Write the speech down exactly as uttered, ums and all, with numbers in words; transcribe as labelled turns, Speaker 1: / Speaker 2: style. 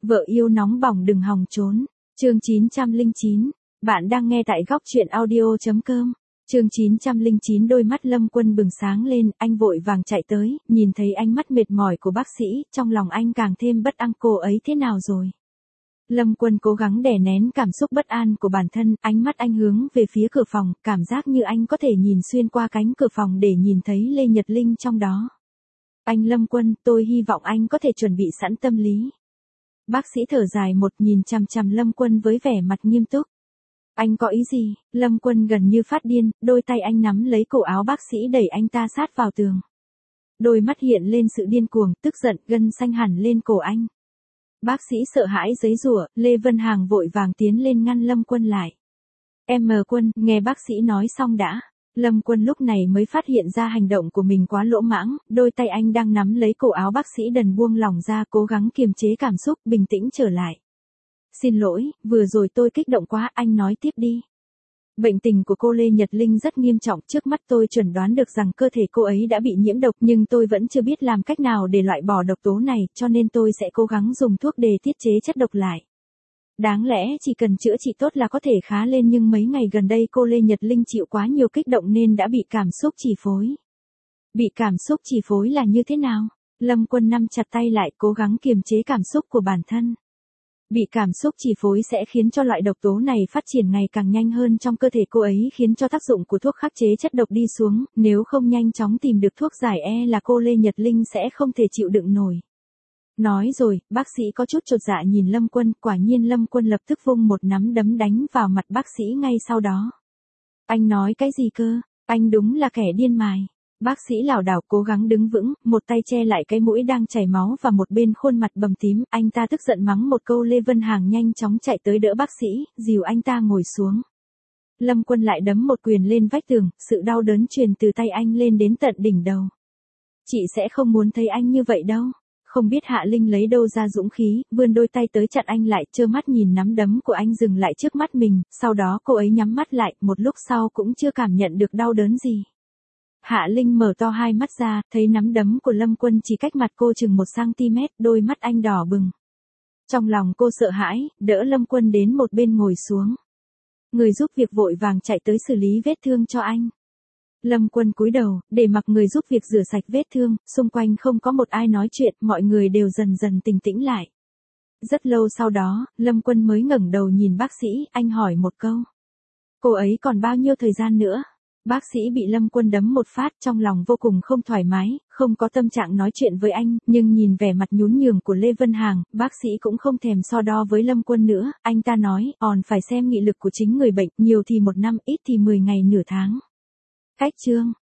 Speaker 1: Vợ yêu nóng bỏng đừng hòng trốn. Chương chín trăm lẻ chín. Bạn đang nghe tại góc truyện audio.com. Chương chín trăm lẻ chín. Đôi mắt Lâm Quân bừng sáng lên, anh vội vàng chạy tới, nhìn thấy ánh mắt mệt mỏi của bác sĩ, trong lòng anh càng thêm bất an. Cô ấy thế nào rồi? Lâm Quân cố gắng đè nén cảm xúc bất an của bản thân, ánh mắt anh hướng về phía cửa phòng, cảm giác như anh có thể nhìn xuyên qua cánh cửa phòng để nhìn thấy Lê Nhật Linh trong đó. Anh Lâm Quân, tôi hy vọng anh có thể chuẩn bị sẵn tâm lý. Bác sĩ thở dài một, nhìn chằm chằm Lâm Quân với vẻ mặt nghiêm túc. Anh có ý gì? Lâm Quân gần như phát điên, đôi tay anh nắm lấy cổ áo bác sĩ đẩy anh ta sát vào tường. Đôi mắt hiện lên sự điên cuồng, tức giận, gân xanh hẳn lên cổ anh. Bác sĩ sợ hãi giãy giụa, Lê Vân Hàng vội vàng tiến lên ngăn Lâm Quân lại. Em mờ Quân, nghe bác sĩ nói xong đã. Lâm Quân lúc này mới phát hiện ra hành động của mình quá lỗ mãng, đôi tay anh đang nắm lấy cổ áo bác sĩ đần buông lỏng ra, cố gắng kiềm chế cảm xúc, bình tĩnh trở lại. Xin lỗi, vừa rồi tôi kích động quá, anh nói tiếp đi. Bệnh tình của cô Lê Nhật Linh rất nghiêm trọng, trước mắt tôi chuẩn đoán được rằng cơ thể cô ấy đã bị nhiễm độc, nhưng tôi vẫn chưa biết làm cách nào để loại bỏ độc tố này, cho nên tôi sẽ cố gắng dùng thuốc để tiết chế chất độc lại. Đáng lẽ chỉ cần chữa trị tốt là có thể khá lên, nhưng mấy ngày gần đây cô Lê Nhật Linh chịu quá nhiều kích động nên đã bị cảm xúc chi phối. Bị cảm xúc chi phối là như thế nào? Lâm Quân nắm chặt tay lại, cố gắng kiềm chế cảm xúc của bản thân. Bị cảm xúc chi phối sẽ khiến cho loại độc tố này phát triển ngày càng nhanh hơn trong cơ thể cô ấy, khiến cho tác dụng của thuốc khắc chế chất độc đi xuống, nếu không nhanh chóng tìm được thuốc giải e là cô Lê Nhật Linh sẽ không thể chịu đựng nổi. Nói rồi, bác sĩ có chút chột dạ nhìn Lâm Quân, quả nhiên Lâm Quân lập tức vung một nắm đấm đánh vào mặt bác sĩ ngay sau đó. Anh nói cái gì cơ? Anh đúng là kẻ điên mài. Bác sĩ lảo đảo cố gắng đứng vững, một tay che lại cái mũi đang chảy máu và một bên khuôn mặt bầm tím, anh ta tức giận mắng một câu. Lê Vân Hàng nhanh chóng chạy tới đỡ bác sĩ, dìu anh ta ngồi xuống. Lâm Quân lại đấm một quyền lên vách tường, sự đau đớn truyền từ tay anh lên đến tận đỉnh đầu. Chị sẽ không muốn thấy anh như vậy đâu. Không biết Hạ Linh lấy đâu ra dũng khí, vươn đôi tay tới chặn anh lại, trơ mắt nhìn nắm đấm của anh dừng lại trước mắt mình, sau đó cô ấy nhắm mắt lại, một lúc sau cũng chưa cảm nhận được đau đớn gì. Hạ Linh mở to hai mắt ra, thấy nắm đấm của Lâm Quân chỉ cách mặt cô chừng một xăng-ti-mét, đôi mắt anh đỏ bừng. Trong lòng cô sợ hãi, đỡ Lâm Quân đến một bên ngồi xuống. Người giúp việc vội vàng chạy tới xử lý vết thương cho anh. Lâm Quân cúi đầu, để mặc người giúp việc rửa sạch vết thương, xung quanh không có một ai nói chuyện, mọi người đều dần dần bình tĩnh lại. Rất lâu sau đó, Lâm Quân mới ngẩng đầu nhìn bác sĩ, anh hỏi một câu. Cô ấy còn bao nhiêu thời gian nữa? Bác sĩ bị Lâm Quân đấm một phát, trong lòng vô cùng không thoải mái, không có tâm trạng nói chuyện với anh, nhưng nhìn vẻ mặt nhún nhường của Lê Vân Hàng, bác sĩ cũng không thèm so đo với Lâm Quân nữa, anh ta nói, còn phải xem nghị lực của chính người bệnh, nhiều thì một năm, ít thì mười ngày nửa tháng. Cách chương,